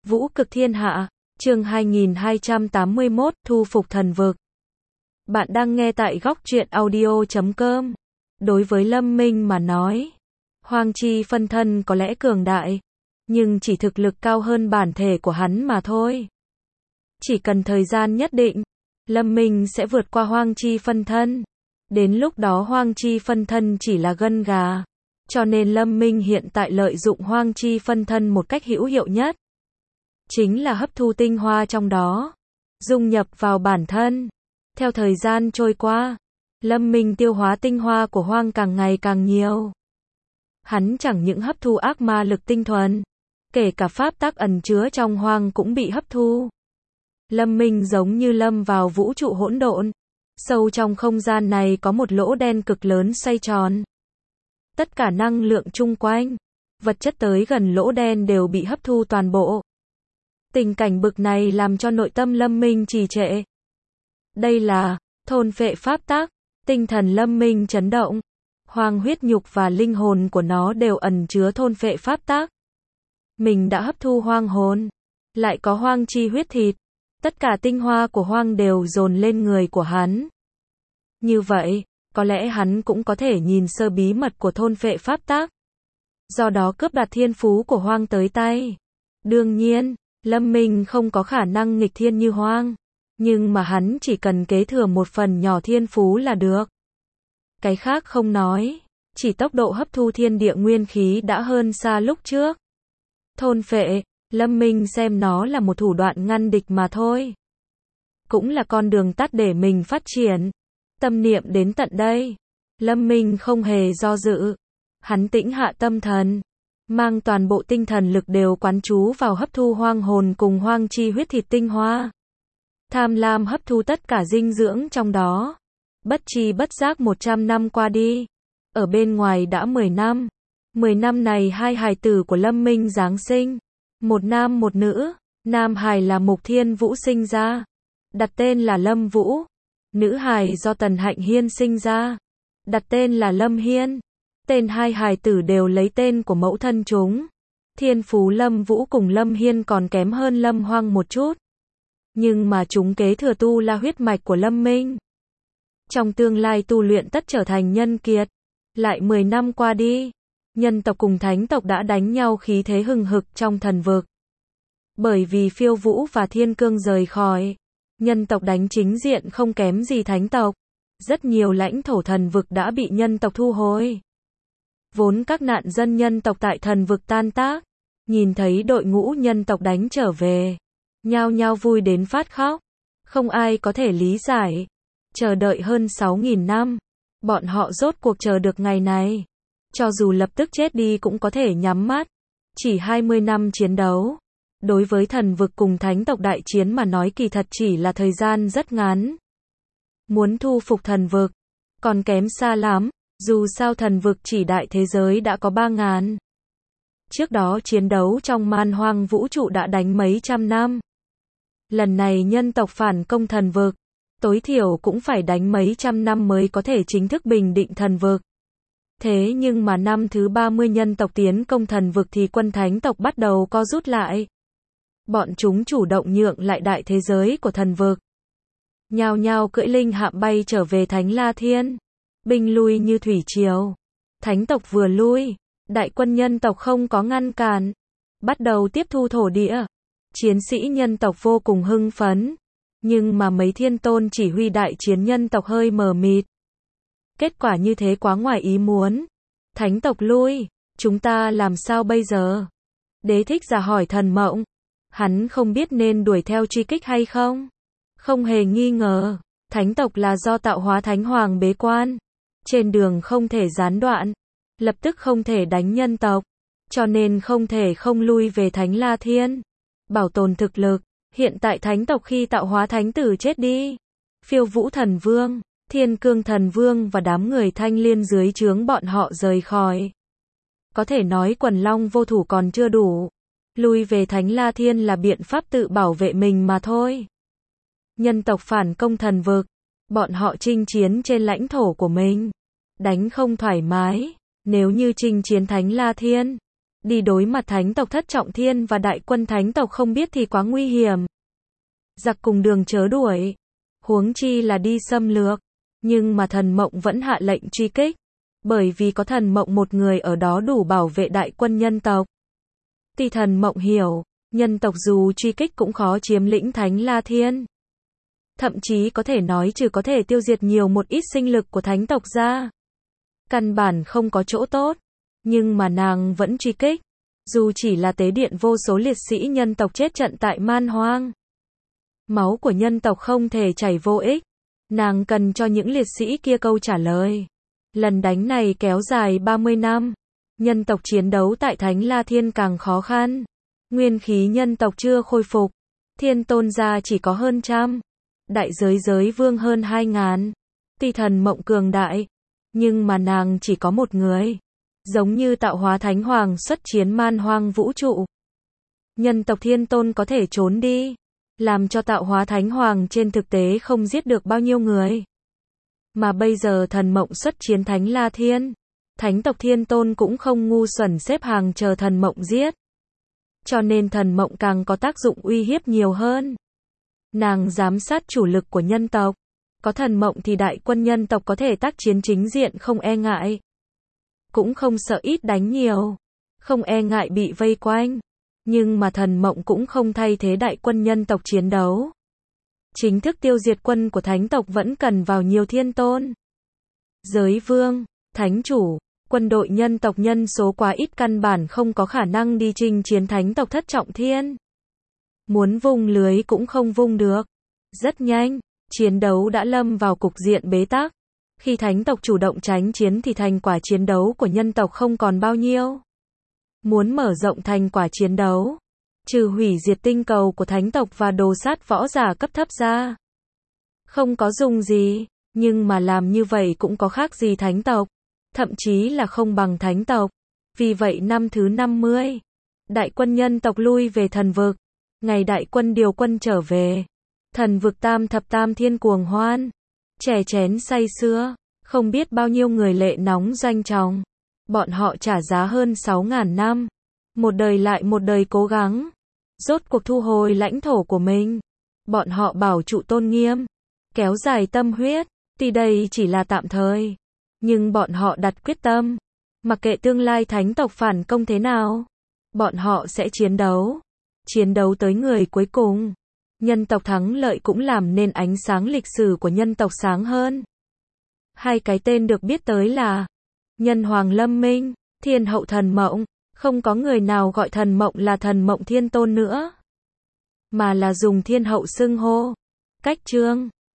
Vũ cực thiên hạ, chương 2281, thu phục thần vực. Bạn đang nghe tại góc truyện audio.com. Đối với Lâm Minh mà nói, Hoang Chi phân thân có lẽ cường đại, nhưng chỉ thực lực cao hơn bản thể của hắn mà thôi. Chỉ cần thời gian nhất định, Lâm Minh sẽ vượt qua Hoang Chi phân thân. Đến lúc đó Hoang Chi phân thân chỉ là gân gà. Cho nên Lâm Minh hiện tại lợi dụng Hoang Chi phân thân một cách hữu hiệu nhất. Chính là hấp thu tinh hoa trong đó, dung nhập vào bản thân. Theo thời gian trôi qua, Lâm Minh tiêu hóa tinh hoa của Hoang càng ngày càng nhiều. Hắn chẳng những hấp thu ác ma lực tinh thuần, kể cả pháp tắc ẩn chứa trong Hoang cũng bị hấp thu. Lâm Minh giống như lâm vào vũ trụ hỗn độn. Sâu trong không gian này có một lỗ đen cực lớn xoay tròn. Tất cả năng lượng chung quanh, vật chất tới gần lỗ đen đều bị hấp thu toàn bộ. Tình cảnh bực này làm cho nội tâm Lâm Minh trì trệ. Đây là thôn phệ pháp tắc, tinh thần Lâm Minh chấn động. Hoang huyết nhục và linh hồn của nó đều ẩn chứa thôn phệ pháp tắc. Mình đã hấp thu hoang hồn, lại có hoang chi huyết thịt. Tất cả tinh hoa của Hoang đều dồn lên người của hắn. Như vậy, có lẽ hắn cũng có thể nhìn sơ bí mật của thôn phệ pháp tắc. Do đó cướp đoạt thiên phú của Hoang tới tay. Đương nhiên, Lâm Minh không có khả năng nghịch thiên như Hoang. Nhưng mà hắn chỉ cần kế thừa một phần nhỏ thiên phú là được. Cái khác không nói, chỉ tốc độ hấp thu thiên địa nguyên khí đã hơn xa lúc trước. Thôn phệ, Lâm Minh xem nó là một thủ đoạn ngăn địch mà thôi. Cũng là con đường tắt để mình phát triển. Tâm niệm đến tận đây, Lâm Minh không hề do dự. Hắn tĩnh hạ tâm thần, mang toàn bộ tinh thần lực đều quán trú vào hấp thu hoang hồn cùng hoang chi huyết thịt tinh hoa. Tham lam hấp thu tất cả dinh dưỡng trong đó. Bất tri bất giác 100 năm qua đi. Ở bên ngoài đã 10 năm. 10 năm này hai hài tử của Lâm Minh giáng sinh. Một nam một nữ. Nam hài là Mục Thiên Vũ sinh ra, đặt tên là Lâm Vũ. Nữ hài do Tần Hạnh Hiên sinh ra, đặt tên là Lâm Hiên. Tên hai hài tử đều lấy tên của mẫu thân chúng. Thiên phú Lâm Vũ cùng Lâm Hiên còn kém hơn Lâm Hoang một chút. Nhưng mà chúng kế thừa tu la huyết mạch của Lâm Minh. Trong tương lai tu luyện tất trở thành nhân kiệt. Lại 10 năm qua đi, nhân tộc cùng thánh tộc đã đánh nhau khí thế hừng hực trong thần vực. Bởi vì Phiêu Vũ và Thiên Cương rời khỏi, nhân tộc đánh chính diện không kém gì thánh tộc. Rất nhiều lãnh thổ thần vực đã bị nhân tộc thu hồi. Vốn các nạn dân nhân tộc tại thần vực tan tác, nhìn thấy đội ngũ nhân tộc đánh trở về, nhao nhao vui đến phát khóc. Không ai có thể lý giải. Chờ đợi hơn 6.000 năm, bọn họ rốt cuộc chờ được ngày này. Cho dù lập tức chết đi cũng có thể nhắm mắt. Chỉ 20 năm chiến đấu, đối với thần vực cùng thánh tộc đại chiến mà nói kỳ thật chỉ là thời gian rất ngắn. Muốn thu phục thần vực, còn kém xa lắm. Dù sao thần vực chỉ đại thế giới đã có 3.000. Trước đó chiến đấu trong man hoang vũ trụ đã đánh mấy trăm năm. Lần này nhân tộc phản công thần vực, tối thiểu cũng phải đánh mấy trăm năm mới có thể chính thức bình định thần vực. Thế nhưng mà năm thứ 30 nhân tộc tiến công thần vực thì quân thánh tộc bắt đầu co rút lại. Bọn chúng chủ động nhượng lại đại thế giới của thần vực. Nhao nhao cưỡi linh hạm bay trở về Thánh La Thiên. Binh lui như thủy triều. Thánh tộc vừa lui, đại quân nhân tộc không có ngăn cản. Bắt đầu tiếp thu thổ địa. Chiến sĩ nhân tộc vô cùng hưng phấn. Nhưng mà mấy thiên tôn chỉ huy đại chiến nhân tộc hơi mờ mịt. Kết quả như thế quá ngoài ý muốn. Thánh tộc lui, chúng ta làm sao bây giờ? Đế Thích Giả hỏi Thần Mộng. Hắn không biết nên đuổi theo truy kích hay không? Không hề nghi ngờ, thánh tộc là do tạo hóa thánh hoàng bế quan. Trên đường không thể gián đoạn, lập tức không thể đánh nhân tộc. Cho nên không thể không lui về Thánh La Thiên. Bảo tồn thực lực, hiện tại thánh tộc khi tạo hóa thánh tử chết đi. Phiêu Vũ Thần Vương, Thiên Cương Thần Vương và đám người Thanh Liên dưới trướng bọn họ rời khỏi. Có thể nói quần long vô thủ còn chưa đủ. Lui về Thánh La Thiên là biện pháp tự bảo vệ mình mà thôi. Nhân tộc phản công thần vực, bọn họ chinh chiến trên lãnh thổ của mình. Đánh không thoải mái, nếu như chinh chiến Thánh La Thiên, Đi đối mặt thánh tộc Thất Trọng Thiên và đại quân thánh tộc không biết thì quá nguy hiểm. Giặc cùng đường chớ đuổi. Huống chi là đi xâm lược. Nhưng mà thần mộng vẫn hạ lệnh truy kích. Bởi vì có thần mộng một người ở đó đủ bảo vệ đại quân nhân tộc. Thì thần mộng hiểu, nhân tộc dù truy kích cũng khó chiếm lĩnh Thánh La Thiên. Thậm chí có thể nói trừ có thể tiêu diệt nhiều một ít sinh lực của thánh tộc ra. Căn bản không có chỗ tốt. Nhưng mà nàng vẫn truy kích. Dù chỉ là tế điện vô số liệt sĩ nhân tộc chết trận tại Man Hoang. Máu của nhân tộc không thể chảy vô ích. Nàng cần cho những liệt sĩ kia câu trả lời. Lần đánh này kéo dài 30 năm. Nhân tộc chiến đấu tại Thánh La Thiên càng khó khăn. Nguyên khí nhân tộc chưa khôi phục. Thiên tôn gia chỉ có hơn trăm. Đại giới vương hơn 2.000. Tuy thần mộng cường đại. Nhưng mà nàng chỉ có một người. Giống như tạo hóa thánh hoàng xuất chiến Man Hoang vũ trụ. Nhân tộc thiên tôn có thể trốn đi. Làm cho tạo hóa thánh hoàng trên thực tế không giết được bao nhiêu người. Mà bây giờ thần mộng xuất chiến Thánh La Thiên. Thánh tộc thiên tôn cũng không ngu xuẩn xếp hàng chờ thần mộng giết. Cho nên thần mộng càng có tác dụng uy hiếp nhiều hơn. Nàng giám sát chủ lực của nhân tộc. Có thần mộng thì đại quân nhân tộc có thể tác chiến chính diện không e ngại. Cũng không sợ ít đánh nhiều. Không e ngại bị vây quanh. Nhưng mà thần mộng cũng không thay thế đại quân nhân tộc chiến đấu. Chính thức tiêu diệt quân của thánh tộc vẫn cần vào nhiều thiên tôn. Giới vương, thánh chủ, quân đội nhân tộc nhân số quá ít căn bản không có khả năng đi chinh chiến thánh tộc Thất Trọng Thiên. Muốn vung lưới cũng không vung được. Rất nhanh, chiến đấu đã lâm vào cục diện bế tắc. Khi thánh tộc chủ động tránh chiến thì thành quả chiến đấu của nhân tộc không còn bao nhiêu. Muốn mở rộng thành quả chiến đấu, trừ hủy diệt tinh cầu của thánh tộc và đồ sát võ giả cấp thấp ra, không có dùng gì, nhưng mà làm như vậy cũng có khác gì thánh tộc, thậm chí là không bằng thánh tộc. Vì vậy năm thứ 50, đại quân nhân tộc lui về thần vực. Ngày đại quân điều quân trở về, thần vực tam thập tam thiên cuồng hoan, chè chén say sưa, không biết bao nhiêu người lệ nóng doanh trọng. Bọn họ trả giá hơn 6.000 năm, một đời lại một đời cố gắng, rốt cuộc thu hồi lãnh thổ của mình. Bọn họ bảo trụ tôn nghiêm, kéo dài tâm huyết, tuy đây chỉ là tạm thời, nhưng bọn họ đặt quyết tâm, mặc kệ tương lai thánh tộc phản công thế nào, bọn họ sẽ chiến đấu tới người cuối cùng. Nhân tộc thắng lợi cũng làm nên ánh sáng lịch sử của nhân tộc sáng hơn. Hai cái tên được biết tới là Nhân Hoàng Lâm Minh, Thiên Hậu Thần Mộng. Không có người nào gọi thần mộng là thần mộng thiên tôn nữa, mà là dùng thiên hậu xưng hô. Cách chương